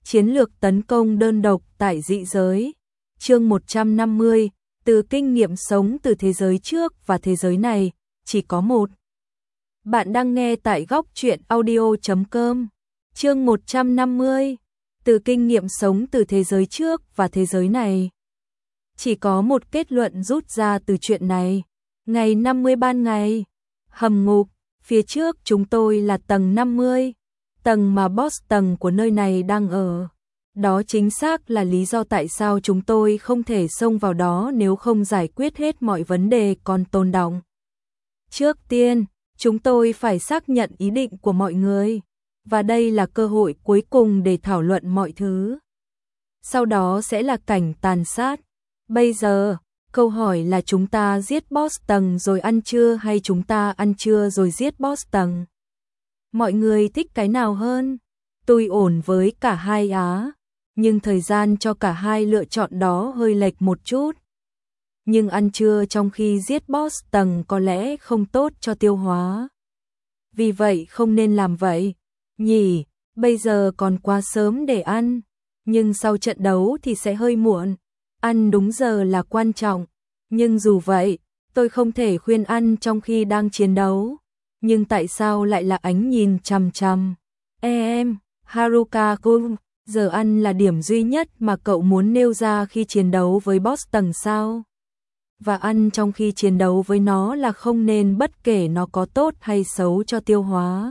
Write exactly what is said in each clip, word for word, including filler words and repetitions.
Chiến lược tấn công đơn độc tại dị giới. Chương một trăm năm mươi, từ kinh nghiệm sống từ thế giới trước và thế giới này, chỉ có một. Bạn đang nghe tại góc truyện audio chấm com. Chương một trăm năm mươi, từ kinh nghiệm sống từ thế giới trước và thế giới này. Chỉ có một kết luận rút ra từ chuyện này. Ngày năm mươi ban ngày, hầm ngục, phía trước chúng tôi là tầng năm mươi, tầng mà boss tầng của nơi này đang ở. Đó chính xác là lý do tại sao chúng tôi không thể xông vào đó nếu không giải quyết hết mọi vấn đề còn tồn đọng. Trước tiên, chúng tôi phải xác nhận ý định của mọi người, và đây là cơ hội cuối cùng để thảo luận mọi thứ. Sau đó sẽ là cảnh tàn sát. Bây giờ, câu hỏi là chúng ta giết boss tầng rồi ăn trưa hay chúng ta ăn trưa rồi giết boss tầng? Mọi người thích cái nào hơn? Tôi ổn với cả hai á, nhưng thời gian cho cả hai lựa chọn đó hơi lệch một chút. Nhưng ăn trưa trong khi giết boss tầng có lẽ không tốt cho tiêu hóa. Vì vậy không nên làm vậy, nhỉ, bây giờ còn quá sớm để ăn, nhưng sau trận đấu thì sẽ hơi muộn. Ăn đúng giờ là quan trọng, nhưng dù vậy, tôi không thể khuyên ăn trong khi đang chiến đấu. Nhưng tại sao lại là ánh nhìn chằm chằm? E em, Haruka-kun, giờ ăn là điểm duy nhất mà cậu muốn nêu ra khi chiến đấu với boss tầng sao? Và ăn trong khi chiến đấu với nó là không nên bất kể nó có tốt hay xấu cho tiêu hóa.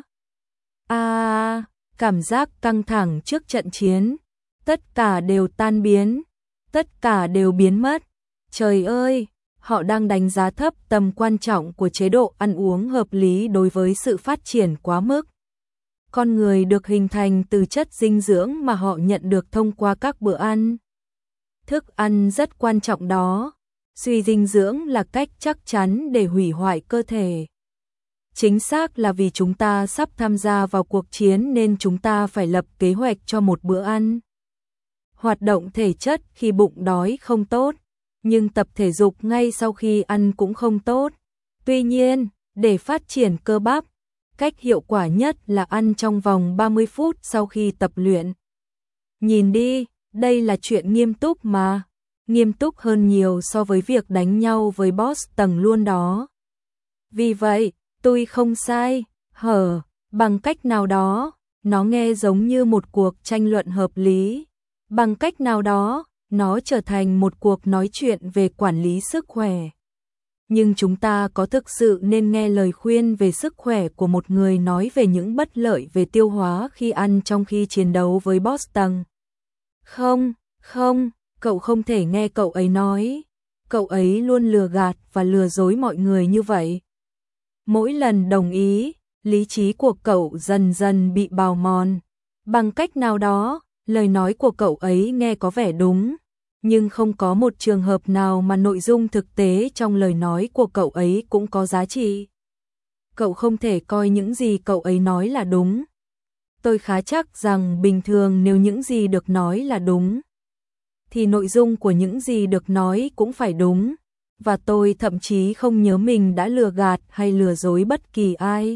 À, cảm giác căng thẳng trước trận chiến, tất cả đều tan biến, tất cả đều biến mất. Trời ơi, họ đang đánh giá thấp tầm quan trọng của chế độ ăn uống hợp lý đối với sự phát triển quá mức. Con người được hình thành từ chất dinh dưỡng mà họ nhận được thông qua các bữa ăn. Thức ăn rất quan trọng đó. Suy dinh dưỡng là cách chắc chắn để hủy hoại cơ thể. Chính xác là vì chúng ta sắp tham gia vào cuộc chiến nên chúng ta phải lập kế hoạch cho một bữa ăn. Hoạt động thể chất khi bụng đói không tốt, nhưng tập thể dục ngay sau khi ăn cũng không tốt. Tuy nhiên, để phát triển cơ bắp, cách hiệu quả nhất là ăn trong vòng ba mươi phút sau khi tập luyện. Nhìn đi, đây là chuyện nghiêm túc mà. Nghiêm túc hơn nhiều so với việc đánh nhau với boss tầng luôn đó. Vì vậy, tôi không sai, hở, bằng cách nào đó, nó nghe giống như một cuộc tranh luận hợp lý. Bằng cách nào đó, nó trở thành một cuộc nói chuyện về quản lý sức khỏe. Nhưng chúng ta có thực sự nên nghe lời khuyên về sức khỏe của một người nói về những bất lợi về tiêu hóa khi ăn trong khi chiến đấu với boss tầng? Không, không. Cậu không thể nghe cậu ấy nói, cậu ấy luôn lừa gạt và lừa dối mọi người như vậy. Mỗi lần đồng ý, lý trí của cậu dần dần bị bào mòn. Bằng cách nào đó, lời nói của cậu ấy nghe có vẻ đúng, nhưng không có một trường hợp nào mà nội dung thực tế trong lời nói của cậu ấy cũng có giá trị. Cậu không thể coi những gì cậu ấy nói là đúng. Tôi khá chắc rằng bình thường nếu những gì được nói là đúng, thì nội dung của những gì được nói cũng phải đúng, và tôi thậm chí không nhớ mình đã lừa gạt hay lừa dối bất kỳ ai.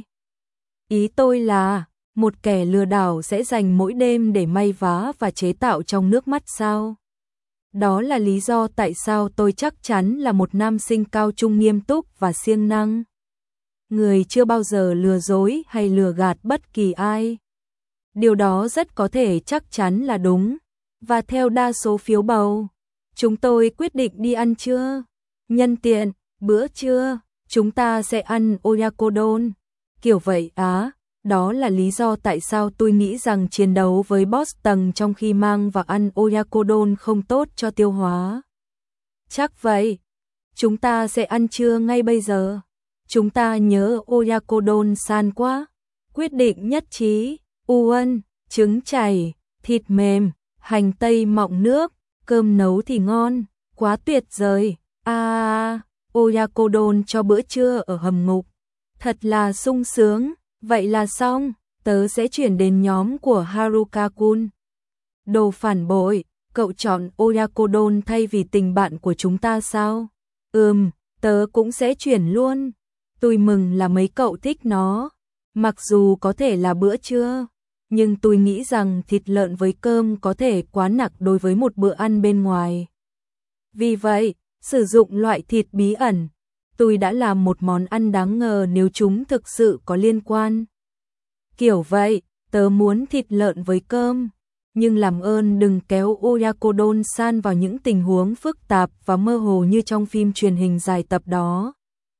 Ý tôi là, một kẻ lừa đảo sẽ dành mỗi đêm để may vá và chế tạo trong nước mắt sao? Đó là lý do tại sao tôi chắc chắn là một nam sinh cao trung nghiêm túc và siêng năng. Người chưa bao giờ lừa dối hay lừa gạt bất kỳ ai. Điều đó rất có thể chắc chắn là đúng. Và theo đa số phiếu bầu, chúng tôi quyết định đi ăn trưa. Nhân tiện, bữa trưa, chúng ta sẽ ăn oyakodon. Kiểu vậy á, đó là lý do tại sao tôi nghĩ rằng chiến đấu với boss tầng trong khi mang và ăn oyakodon không tốt cho tiêu hóa. Chắc vậy, chúng ta sẽ ăn trưa ngay bây giờ. Chúng ta nhớ oyakodon san quá. Quyết định nhất trí, uân, trứng chảy, thịt mềm, hành tây mọng nước, cơm nấu thì ngon, quá tuyệt vời. À, oyakodon cho bữa trưa ở hầm ngục. Thật là sung sướng, vậy là xong, tớ sẽ chuyển đến nhóm của Haruka-kun. Đồ phản bội, cậu chọn oyakodon thay vì tình bạn của chúng ta sao? Ừm, tớ cũng sẽ chuyển luôn. Tôi mừng là mấy cậu thích nó, mặc dù có thể là bữa trưa. nhưng tôi nghĩ rằng thịt lợn với cơm có thể quá nặng đối với một bữa ăn bên ngoài. Vì vậy, sử dụng loại thịt bí ẩn, tôi đã làm một món ăn đáng ngờ nếu chúng thực sự có liên quan. Kiểu vậy, tớ muốn thịt lợn với cơm, nhưng làm ơn đừng kéo Oyakodon-san vào những tình huống phức tạp và mơ hồ như trong phim truyền hình dài tập đó.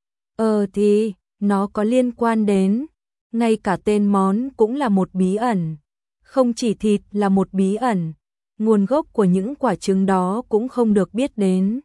Ờ thì, nó có liên quan đến, ngay cả tên món cũng là một bí ẩn. Không chỉ thịt là một bí ẩn, nguồn gốc của những quả trứng đó cũng không được biết đến.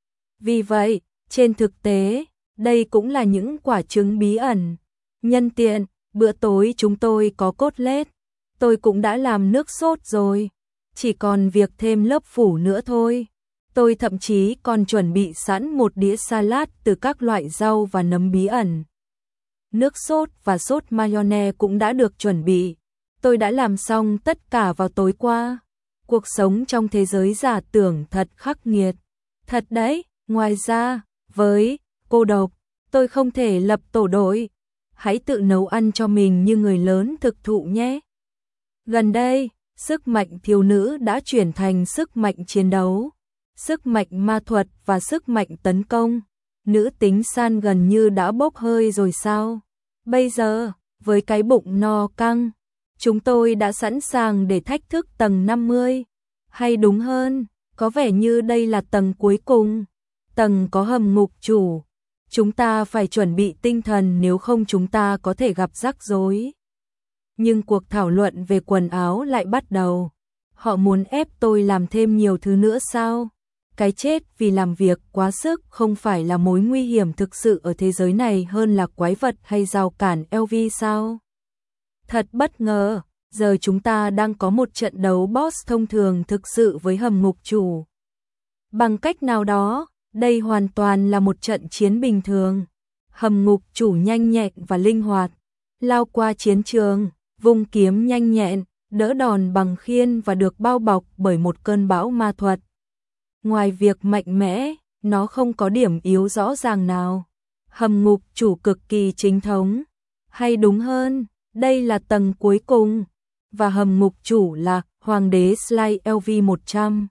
Vì vậy, trên thực tế, đây cũng là những quả trứng bí ẩn. Nhân tiện, bữa tối chúng tôi có cốt lết. Tôi cũng đã làm nước sốt rồi, chỉ còn việc thêm lớp phủ nữa thôi. Tôi thậm chí còn chuẩn bị sẵn một đĩa salad từ các loại rau và nấm bí ẩn. Nước sốt và sốt mayonnaise cũng đã được chuẩn bị. Tôi đã làm xong tất cả vào tối qua. Cuộc sống trong thế giới giả tưởng thật khắc nghiệt. Thật đấy, ngoài ra, với cô độc, tôi không thể lập tổ đội. Hãy tự nấu ăn cho mình như người lớn thực thụ nhé. Gần đây, sức mạnh thiếu nữ đã chuyển thành sức mạnh chiến đấu, sức mạnh ma thuật và sức mạnh tấn công. Nữ tính San gần như đã bốc hơi rồi sao? Bây giờ, với cái bụng no căng, chúng tôi đã sẵn sàng để thách thức tầng năm mươi. Hay đúng hơn, có vẻ như đây là tầng cuối cùng. Tầng có hầm ngục chủ. Chúng ta phải chuẩn bị tinh thần nếu không chúng ta có thể gặp rắc rối. Nhưng cuộc thảo luận về quần áo lại bắt đầu. Họ muốn ép tôi làm thêm nhiều thứ nữa sao? Cái chết vì làm việc quá sức không phải là mối nguy hiểm thực sự ở thế giới này hơn là quái vật hay rào cản eo vi sao? Thật bất ngờ, giờ chúng ta đang có một trận đấu boss thông thường thực sự với hầm ngục chủ. Bằng cách nào đó, đây hoàn toàn là một trận chiến bình thường. Hầm ngục chủ nhanh nhẹn và linh hoạt, lao qua chiến trường, vung kiếm nhanh nhẹn, đỡ đòn bằng khiên và được bao bọc bởi một cơn bão ma thuật. Ngoài việc mạnh mẽ, nó không có điểm yếu rõ ràng nào. Hầm ngục chủ cực kỳ chính thống. Hay đúng hơn, đây là tầng cuối cùng. Và hầm ngục chủ là Hoàng đế Sly L V một trăm.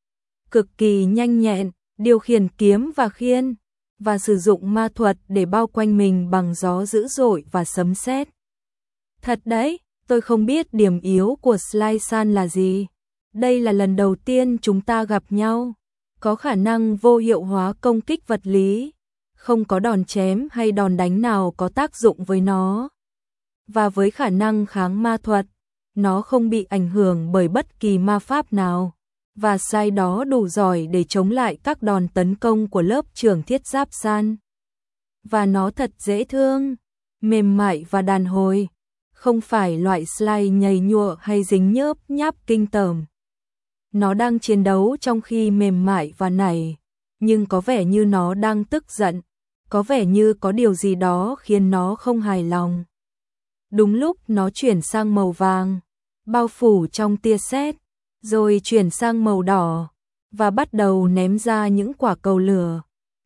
Cực kỳ nhanh nhẹn, điều khiển kiếm và khiên, và sử dụng ma thuật để bao quanh mình bằng gió dữ dội và sấm sét. Thật đấy, tôi không biết điểm yếu của Sly-san là gì. Đây là lần đầu tiên chúng ta gặp nhau. Có khả năng vô hiệu hóa công kích vật lý. Không có đòn chém hay đòn đánh nào có tác dụng với nó. Và với khả năng kháng ma thuật, nó không bị ảnh hưởng bởi bất kỳ ma pháp nào. Và sai đó đủ giỏi để chống lại các đòn tấn công của lớp trưởng thiết giáp san. Và nó thật dễ thương, mềm mại và đàn hồi. Không phải loại Sly nhầy nhụa hay dính nhớp nháp kinh tởm. Nó đang chiến đấu trong khi mềm mại và nảy, nhưng có vẻ như nó đang tức giận, có vẻ như có điều gì đó khiến nó không hài lòng. Đúng lúc nó chuyển sang màu vàng, bao phủ trong tia sét, rồi chuyển sang màu đỏ, và bắt đầu ném ra những quả cầu lửa.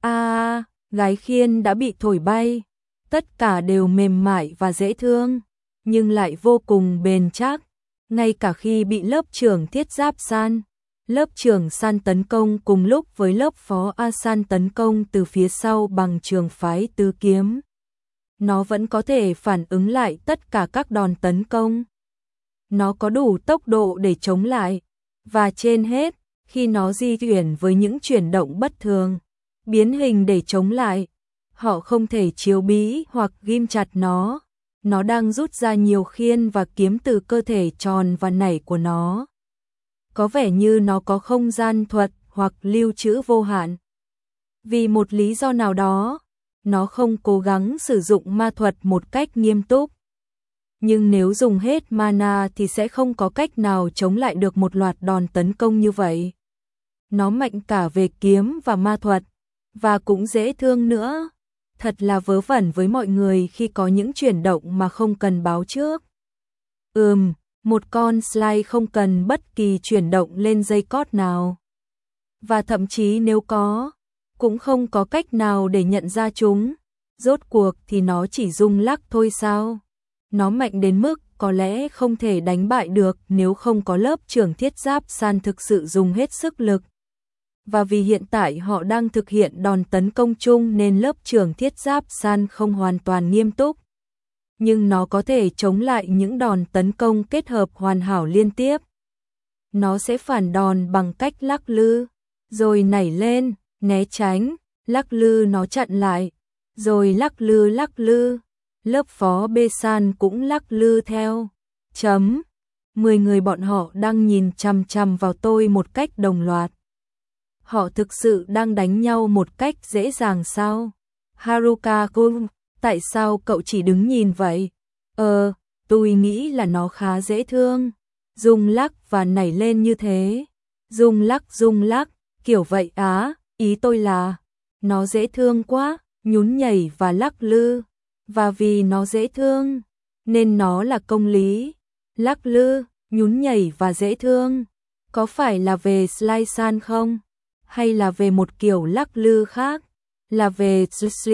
À, gái khiên đã bị thổi bay, tất cả đều mềm mại và dễ thương, nhưng lại vô cùng bền chắc. Ngay cả khi bị lớp trưởng thiết giáp san, lớp trưởng san tấn công cùng lúc với lớp phó A san tấn công từ phía sau bằng trường phái tứ kiếm, nó vẫn có thể phản ứng lại tất cả các đòn tấn công. Nó có đủ tốc độ để chống lại, và trên hết, khi nó di chuyển với những chuyển động bất thường, biến hình để chống lại, họ không thể chiếu bí hoặc ghim chặt nó. Nó đang rút ra nhiều khiên và kiếm từ cơ thể tròn và nảy của nó. Có vẻ như nó có không gian thuật hoặc lưu trữ vô hạn. Vì một lý do nào đó, nó không cố gắng sử dụng ma thuật một cách nghiêm túc. Nhưng nếu dùng hết mana thì sẽ không có cách nào chống lại được một loạt đòn tấn công như vậy. Nó mạnh cả về kiếm và ma thuật, và cũng dễ thương nữa. Thật là vớ vẩn với mọi người khi có những chuyển động mà không cần báo trước. Ừm, một con Sly không cần bất kỳ chuyển động lên dây cót nào. Và thậm chí nếu có, cũng không có cách nào để nhận ra chúng. Rốt cuộc thì nó chỉ rung lắc thôi sao? Nó mạnh đến mức có lẽ không thể đánh bại được nếu không có lớp trưởng thiết giáp san thực sự dùng hết sức lực. Và vì hiện tại họ đang thực hiện đòn tấn công chung nên lớp trưởng thiết giáp san không hoàn toàn nghiêm túc. Nhưng nó có thể chống lại những đòn tấn công kết hợp hoàn hảo liên tiếp. Nó sẽ phản đòn bằng cách lắc lư, rồi nảy lên, né tránh, lắc lư nó chặn lại, rồi lắc lư lắc lư. Lớp phó B san cũng lắc lư theo. Chấm. Mười người bọn họ đang nhìn chằm chằm vào tôi một cách đồng loạt. Họ thực sự đang đánh nhau một cách dễ dàng sao? Haruka Kun, tại sao cậu chỉ đứng nhìn vậy? Ờ, tôi nghĩ là nó khá dễ thương. Rung lắc và nảy lên như thế. Rung lắc rung lắc, kiểu vậy á, ý tôi là nó dễ thương quá, nhún nhảy và lắc lư. Và vì nó dễ thương, nên nó là công lý. Lắc lư, nhún nhảy và dễ thương. Có phải là về slide san không? Hay là về một kiểu lắc lư khác? Là về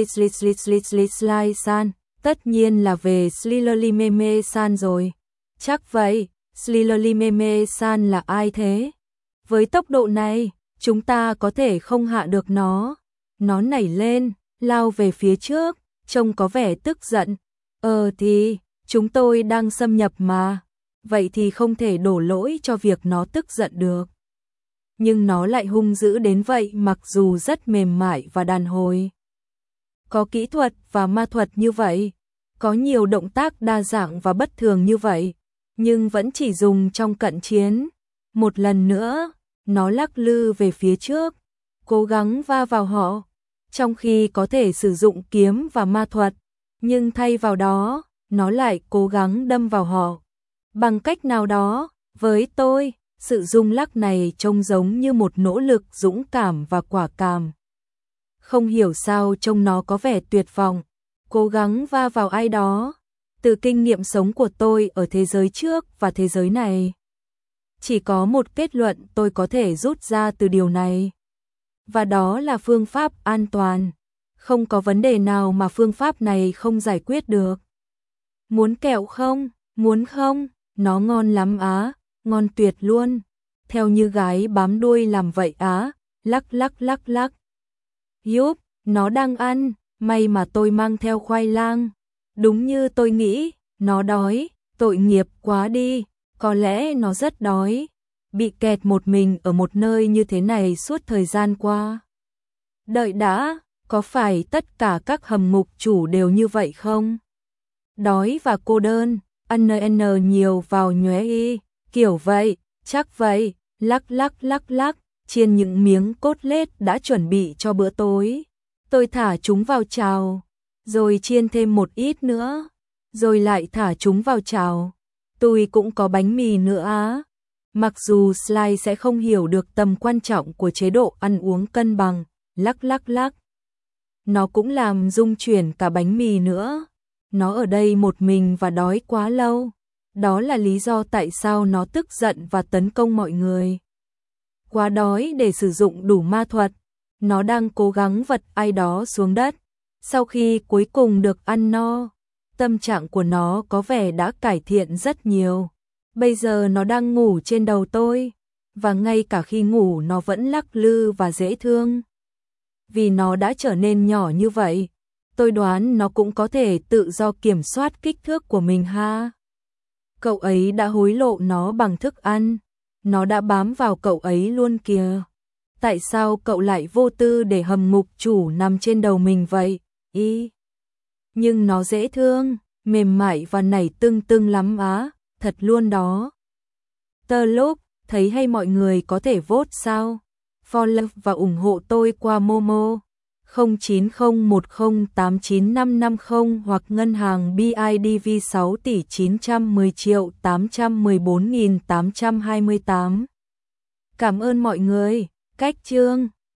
slide san? Tất nhiên là về Slilerlimeme san rồi. Chắc vậy, Slilerlimeme san là ai thế? Với tốc độ này, chúng ta có thể không hạ được nó. Nó nảy lên, lao về phía trước, trông có vẻ tức giận. Ờ thì, chúng tôi đang xâm nhập mà. Vậy thì không thể đổ lỗi cho việc nó tức giận được. Nhưng nó lại hung dữ đến vậy mặc dù rất mềm mại và đàn hồi. Có kỹ thuật và ma thuật như vậy, có nhiều động tác đa dạng và bất thường như vậy, nhưng vẫn chỉ dùng trong cận chiến. Một lần nữa, nó lắc lư về phía trước, cố gắng va vào họ, trong khi có thể sử dụng kiếm và ma thuật, nhưng thay vào đó, nó lại cố gắng đâm vào họ. Bằng cách nào đó, với tôi, sự rung lắc này trông giống như một nỗ lực dũng cảm và quả cảm. Không hiểu sao trông nó có vẻ tuyệt vọng, cố gắng va vào ai đó. Từ kinh nghiệm sống của tôi ở thế giới trước và thế giới này, chỉ có một kết luận tôi có thể rút ra từ điều này. Và đó là phương pháp an toàn. Không có vấn đề nào mà phương pháp này không giải quyết được. Muốn kẹo không? Muốn không? Nó ngon lắm á, ngon tuyệt luôn. Theo như gái bám đuôi làm vậy á, lắc lắc lắc lắc. Yup, nó đang ăn, may mà tôi mang theo khoai lang. Đúng như tôi nghĩ, nó đói, tội nghiệp quá đi, có lẽ nó rất đói. Bị kẹt một mình ở một nơi như thế này suốt thời gian qua. Đợi đã, có phải tất cả các hầm ngục chủ đều như vậy không? Đói và cô đơn, ăn n nhiều vào nhóe y, kiểu vậy, chắc vậy, lắc lắc lắc lắc, chiên những miếng cốt lết đã chuẩn bị cho bữa tối. Tôi thả chúng vào chảo, rồi chiên thêm một ít nữa, rồi lại thả chúng vào chảo. Tôi cũng có bánh mì nữa á. Mặc dù Sly sẽ không hiểu được tầm quan trọng của chế độ ăn uống cân bằng, lắc lắc lắc. Nó cũng làm rung chuyển cả bánh mì nữa. Nó ở đây một mình và đói quá lâu. Đó là lý do tại sao nó tức giận và tấn công mọi người. Quá đói để sử dụng đủ ma thuật. Nó đang cố gắng vật ai đó xuống đất. Sau khi cuối cùng được ăn no, tâm trạng của nó có vẻ đã cải thiện rất nhiều. Bây giờ nó đang ngủ trên đầu tôi, và ngay cả khi ngủ nó vẫn lắc lư và dễ thương. Vì nó đã trở nên nhỏ như vậy, tôi đoán nó cũng có thể tự do kiểm soát kích thước của mình ha. Cậu ấy đã hối lộ nó bằng thức ăn, nó đã bám vào cậu ấy luôn kìa. Tại sao cậu lại vô tư để hầm ngục chủ nằm trên đầu mình vậy? Ý. Nhưng nó dễ thương, mềm mại và nảy tưng tưng lắm á, thật luôn đó. Tờ lúc, thấy hay mọi người có thể vote sao? Follow và ủng hộ tôi qua Momo không chín không một không tám chín năm năm không hoặc ngân hàng bê i đê vê sáu tỷ chín trăm mười triệu tám trăm mười bốn nghìn tám trăm hai mươi tám. Cảm ơn mọi người. Cách chương